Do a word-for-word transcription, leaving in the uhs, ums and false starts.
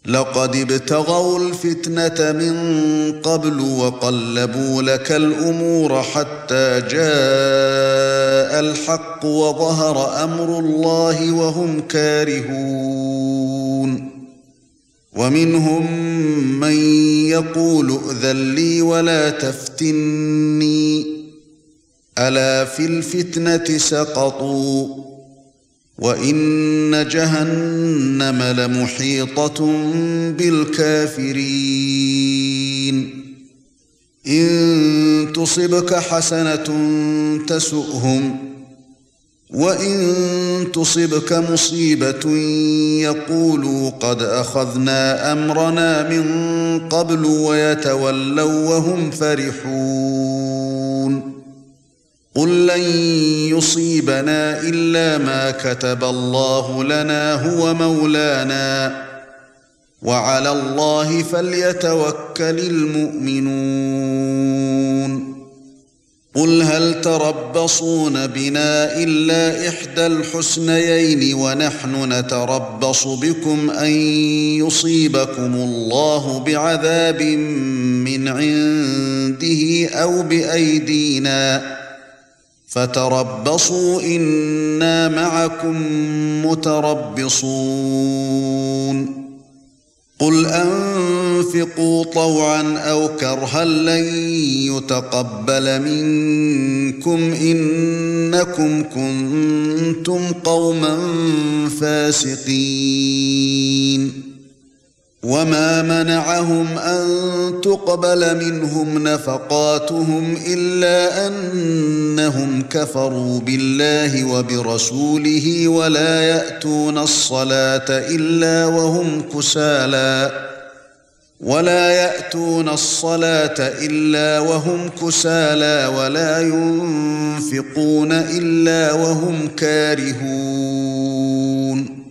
لقد ابتغوا الفتنة من قبل وقلبوا لك الأمور حتى جاء الحق وظهر أمر الله وهم كارهون ومنهم من يقول ائذن لي ولا تفتني ألا في الفتنة سقطوا وإن جهنم لمحيطة بالكافرين إن تصبك حسنة تسؤهم وإن تصبك مصيبة يقولوا قد أخذنا أمرنا من قبل ويتولوا وهم فرحون قل لن يصيبنا إلا ما كتب الله لنا هو مولانا وعلى الله فليتوكل المؤمنون قل هل تربصون بنا إلا إحدى الحسنيين ونحن نتربص بكم أن يصيبكم الله بعذاب من عنده أو بأيدينا فتربصوا إنا معكم متربصون قل أنفقوا طوعا أو كرها لن يتقبل منكم إنكم كنتم قوما فاسقين وما منعهم أن تقبل منهم نفقاتهم إلا أنهم كفروا بالله وبرسوله ولا يأتون الصلاة إلا وهم كسالى ولا يأتون الصلاة إلا وهم كسالى ولا ينفقون إلا وهم كارهون